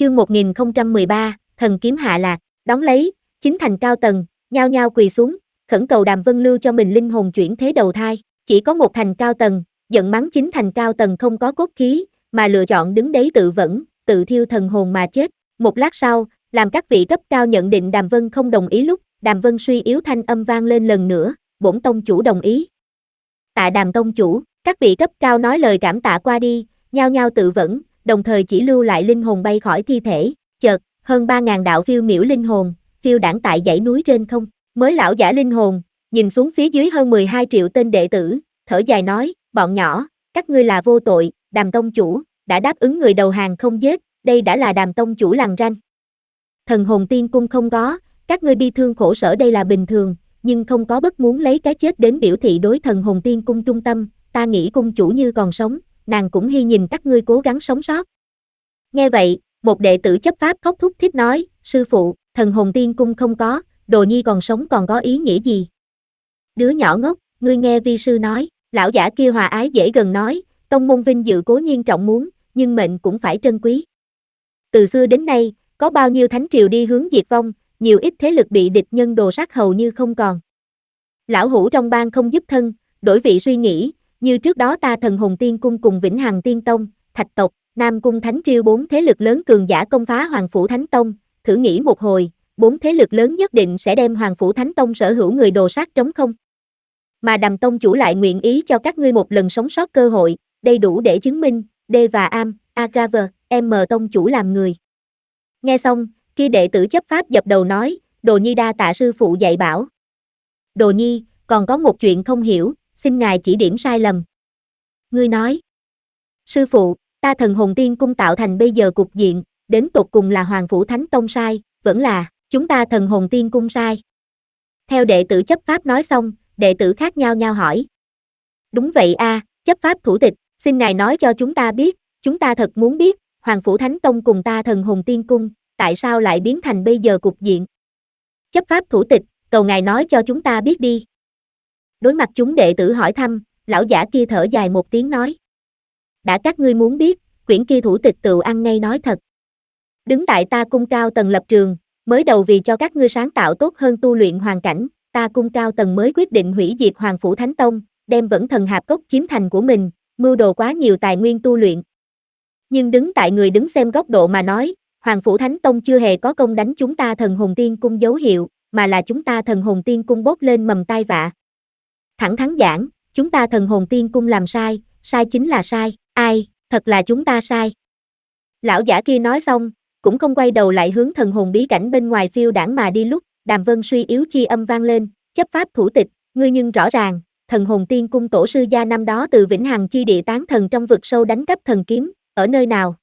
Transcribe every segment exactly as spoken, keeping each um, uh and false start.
Chương một nghìn không trăm mười ba, thần kiếm hạ lạc, đón lấy, chính thành cao tầng, nhao nhao quỳ xuống, khẩn cầu Đàm Vân lưu cho mình linh hồn chuyển thế đầu thai, chỉ có một thành cao tầng, giận mắng chính thành cao tầng không có cốt khí, mà lựa chọn đứng đấy tự vẫn, tự thiêu thần hồn mà chết. Một lát sau, làm các vị cấp cao nhận định Đàm Vân không đồng ý lúc, Đàm Vân suy yếu thanh âm vang lên lần nữa, bổn tông chủ đồng ý. Tạ Đàm tông chủ, các vị cấp cao nói lời cảm tạ qua đi, nhao nhao tự vẫn, đồng thời chỉ lưu lại linh hồn bay khỏi thi thể, chợt, hơn ba ngàn đạo phiêu miểu linh hồn, phiêu đãng tại dãy núi trên không, mới lão giả linh hồn, nhìn xuống phía dưới hơn mười hai triệu tên đệ tử, thở dài nói, bọn nhỏ, các ngươi là vô tội, Đàm tông chủ, đã đáp ứng người đầu hàng không giết, đây đã là Đàm tông chủ lằn ranh. Thần hồn tiên cung không có, các ngươi bi thương khổ sở đây là bình thường, nhưng không có bất muốn lấy cái chết đến biểu thị đối thần hồn tiên cung trung tâm, ta nghĩ cung chủ như còn sống, nàng cũng hy nhìn các ngươi cố gắng sống sót. Nghe vậy, một đệ tử chấp pháp khóc thút thít nói, sư phụ, thần hồn tiên cung không có, đồ nhi còn sống còn có ý nghĩa gì? Đứa nhỏ ngốc, ngươi nghe vi sư nói, lão giả kia hòa ái dễ gần nói, tông môn vinh dự cố nhiên trọng muốn, nhưng mệnh cũng phải trân quý. Từ xưa đến nay, có bao nhiêu thánh triều đi hướng diệt vong, nhiều ít thế lực bị địch nhân đồ sát hầu như không còn. Lão hủ trong bang không giúp thân, đổi vị suy nghĩ, như trước đó ta thần hồn tiên cung cùng Vĩnh Hằng Tiên Tông, Thạch tộc, Nam cung thánh triều bốn thế lực lớn cường giả công phá Hoàng phủ Thánh Tông, thử nghĩ một hồi, bốn thế lực lớn nhất định sẽ đem Hoàng phủ Thánh Tông sở hữu người đồ sát trống không. Mà Đàm tông chủ lại nguyện ý cho các ngươi một lần sống sót cơ hội, đây đủ để chứng minh, D và Am, Agraver, M tông chủ làm người. Nghe xong, khi đệ tử chấp pháp dập đầu nói, đồ nhi đa tạ sư phụ dạy bảo. Đồ nhi, còn có một chuyện không hiểu, xin ngài chỉ điểm sai lầm. Ngươi nói, sư phụ, ta thần hồn tiên cung tạo thành bây giờ cục diện, đến tột cùng là Hoàng phủ Thánh Tông sai, vẫn là, chúng ta thần hồn tiên cung sai. Theo đệ tử chấp pháp nói xong, đệ tử khác nhau nhau hỏi. Đúng vậy a, chấp pháp thủ tịch, xin ngài nói cho chúng ta biết, chúng ta thật muốn biết, Hoàng phủ Thánh Tông cùng ta thần hồn tiên cung, tại sao lại biến thành bây giờ cục diện? Chấp pháp thủ tịch, cầu ngài nói cho chúng ta biết đi. Đối mặt chúng đệ tử hỏi thăm, lão giả kia thở dài một tiếng nói. Đã các ngươi muốn biết, quyển kia thủ tịch tựu ăn ngay nói thật. Đứng tại ta cung cao tầng lập trường, mới đầu vì cho các ngươi sáng tạo tốt hơn tu luyện hoàn cảnh, ta cung cao tầng mới quyết định hủy diệt Hoàng phủ Thánh Tông, đem vẫn thần hạp cốc chiếm thành của mình, mưu đồ quá nhiều tài nguyên tu luyện. Nhưng đứng tại người đứng xem góc độ mà nói, Hoàng phủ Thánh Tông chưa hề có công đánh chúng ta thần hồn tiên cung dấu hiệu, mà là chúng ta thần hồn tiên cung bốc lên mầm tai vạ. Thẳng thắn giảng, chúng ta thần hồn tiên cung làm sai, sai chính là sai, ai, thật là chúng ta sai. Lão giả kia nói xong, cũng không quay đầu lại hướng thần hồn bí cảnh bên ngoài phiêu đãng mà đi lúc, Đàm Vân suy yếu chi âm vang lên, chấp pháp thủ tịch, ngươi nhưng rõ ràng, thần hồn tiên cung tổ sư gia năm đó từ Vĩnh Hằng chi địa tán thần trong vực sâu đánh cắp thần kiếm, ở nơi nào?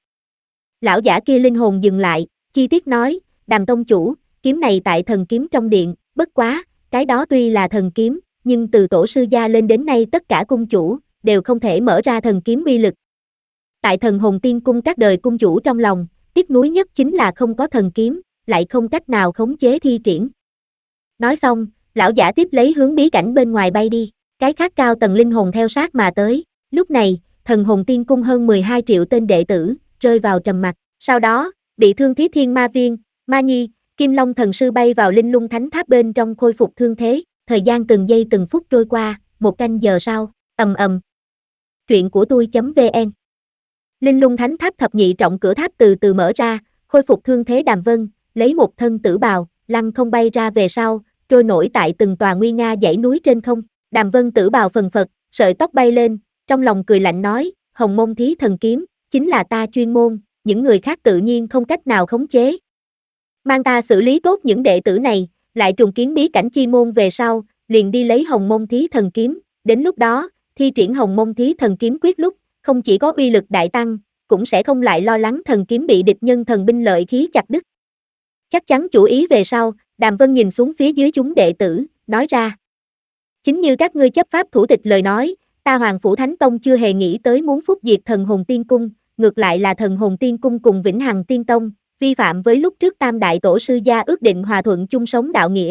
Lão giả kia linh hồn dừng lại, chi tiết nói, Đàm tông chủ, kiếm này tại thần kiếm trong điện, bất quá, cái đó tuy là thần kiếm, nhưng từ tổ sư gia lên đến nay tất cả cung chủ, đều không thể mở ra thần kiếm uy lực. Tại thần hồn tiên cung các đời cung chủ trong lòng, tiếc nuối nhất chính là không có thần kiếm, lại không cách nào khống chế thi triển. Nói xong, lão giả tiếp lấy hướng bí cảnh bên ngoài bay đi, cái khác cao tầng linh hồn theo sát mà tới, lúc này, thần hồn tiên cung hơn mười hai triệu tên đệ tử, rơi vào trầm mặc, sau đó, bị thương Thí Thiên Ma Viên, Ma Nhi, Kim Long thần sư bay vào linh lung thánh tháp bên trong khôi phục thương thế, thời gian từng giây từng phút trôi qua, một canh giờ sau, ầm ầm. Truyện của tôi.vn Linh lung thánh tháp thập nhị trọng cửa tháp từ từ mở ra, khôi phục thương thế Đàm Vân, lấy một thân tử bào, lăng không bay ra về sau, trôi nổi tại từng tòa nguy nga dãy núi trên không. Đàm Vân tử bào phần phật, sợi tóc bay lên, trong lòng cười lạnh nói, Hồng Môn Thí Thần Kiếm, chính là ta chuyên môn, những người khác tự nhiên không cách nào khống chế. Mang ta xử lý tốt những đệ tử này, lại trùng kiến bí cảnh chi môn về sau, liền đi lấy Hồng Môn Thí Thần Kiếm, đến lúc đó, thi triển Hồng Môn Thí Thần Kiếm quyết lúc, không chỉ có uy lực đại tăng, cũng sẽ không lại lo lắng thần kiếm bị địch nhân thần binh lợi khí chặt đứt. Chắc chắn chủ ý về sau, Đàm Vân nhìn xuống phía dưới chúng đệ tử, nói ra. Chính như các ngươi chấp pháp thủ tịch lời nói, ta Hoàng phủ Thánh Tông chưa hề nghĩ tới muốn phúc diệt thần hồn tiên cung, ngược lại là thần hồn tiên cung cùng Vĩnh Hằng Tiên Tông, vi phạm với lúc trước tam đại tổ sư gia ước định hòa thuận chung sống đạo nghĩa.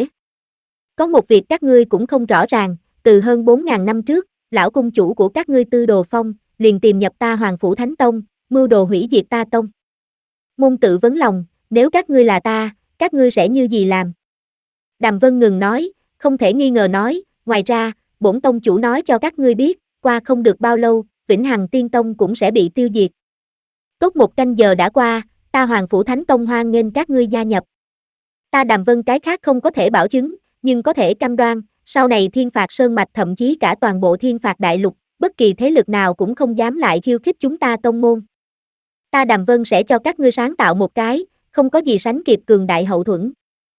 Có một việc các ngươi cũng không rõ ràng, từ hơn bốn ngàn năm trước, lão cung chủ của các ngươi Tư Đồ Phong, liền tìm nhập ta Hoàng phủ Thánh Tông, mưu đồ hủy diệt ta tông. Môn tự vấn lòng, nếu các ngươi là ta, các ngươi sẽ như gì làm? Đàm Vân ngừng nói, không thể nghi ngờ nói, ngoài ra, bổn tông chủ nói cho các ngươi biết, qua không được bao lâu, Vĩnh Hằng Tiên Tông cũng sẽ bị tiêu diệt. Tốt một canh giờ đã qua, ta Hoàng Phủ Thánh Tông hoan nghênh các ngươi gia nhập. Ta Đàm Vân cái khác không có thể bảo chứng, nhưng có thể cam đoan, sau này Thiên Phạt Sơn Mạch thậm chí cả toàn bộ Thiên Phạt Đại Lục, bất kỳ thế lực nào cũng không dám lại khiêu khích chúng ta tông môn. Ta Đàm Vân sẽ cho các ngươi sáng tạo một cái, không có gì sánh kịp cường đại hậu thuẫn.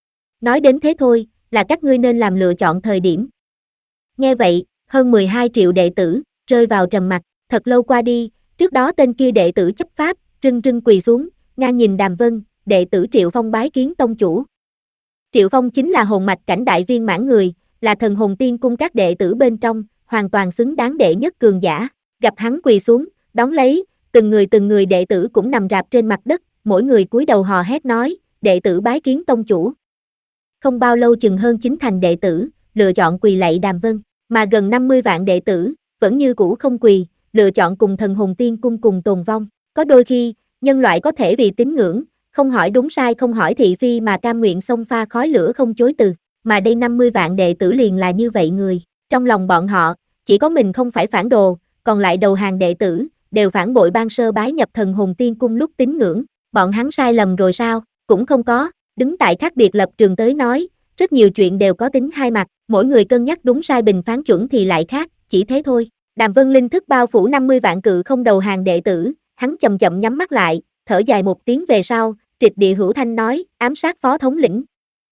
Nói đến thế thôi, là các ngươi nên làm lựa chọn thời điểm. Nghe vậy, hơn mười hai triệu đệ tử, rơi vào trầm mặc, thật lâu qua đi, trước đó tên kia đệ tử chấp pháp, rưng rưng quỳ xuống, ngang nhìn Đàm Vân, đệ tử Triệu Phong bái kiến tông chủ. Triệu Phong chính là hồn mạch cảnh đại viên mãn người, là thần hồn tiên cung các đệ tử bên trong, hoàn toàn xứng đáng đệ nhất cường giả, gặp hắn quỳ xuống, đón lấy, từng người từng người đệ tử cũng nằm rạp trên mặt đất, mỗi người cúi đầu hò hét nói, đệ tử bái kiến tông chủ. Không bao lâu chừng hơn chín thành đệ tử, lựa chọn quỳ lạy Đàm Vân, mà gần năm mươi vạn đệ tử, vẫn như cũ không quỳ, lựa chọn cùng thần hồn tiên cung cùng tồn vong. Có đôi khi, nhân loại có thể vì tín ngưỡng, không hỏi đúng sai không hỏi thị phi mà cam nguyện xông pha khói lửa không chối từ, mà đây năm mươi vạn đệ tử liền là như vậy người, trong lòng bọn họ, chỉ có mình không phải phản đồ, còn lại đầu hàng đệ tử, đều phản bội ban sơ bái nhập thần hồn tiên cung lúc tín ngưỡng, bọn hắn sai lầm rồi sao, cũng không có, đứng tại khác biệt lập trường tới nói, rất nhiều chuyện đều có tính hai mặt, mỗi người cân nhắc đúng sai bình phán chuẩn thì lại khác, chỉ thế thôi. Đàm Vân linh thức bao phủ năm mươi vạn cự không đầu hàng đệ tử, hắn chậm chậm nhắm mắt lại, thở dài một tiếng về sau, trịch địa hữu thanh nói, ám sát phó thống lĩnh.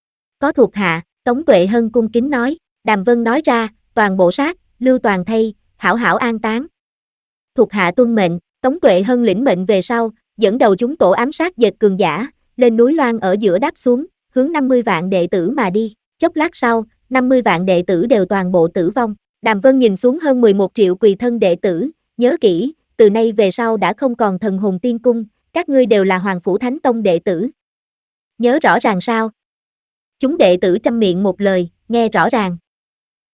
Có thuộc hạ, Tống Tuệ Hân cung kính nói, Đàm Vân nói ra, toàn bộ sát, lưu toàn thay, hảo hảo an táng. Thuộc hạ tuân mệnh, Tống Tuệ Hân lĩnh mệnh về sau, dẫn đầu chúng tổ ám sát dệt cường giả, lên núi Loan ở giữa đáp xuống, hướng năm mươi vạn đệ tử mà đi, chốc lát sau, năm mươi vạn đệ tử đều toàn bộ tử vong. Đàm Vân nhìn xuống hơn mười một triệu quỳ thân đệ tử, nhớ kỹ, từ nay về sau đã không còn thần hồn tiên cung, các ngươi đều là Hoàng Phủ Thánh Tông đệ tử. Nhớ rõ ràng sao? Chúng đệ tử trăm miệng một lời, nghe rõ ràng.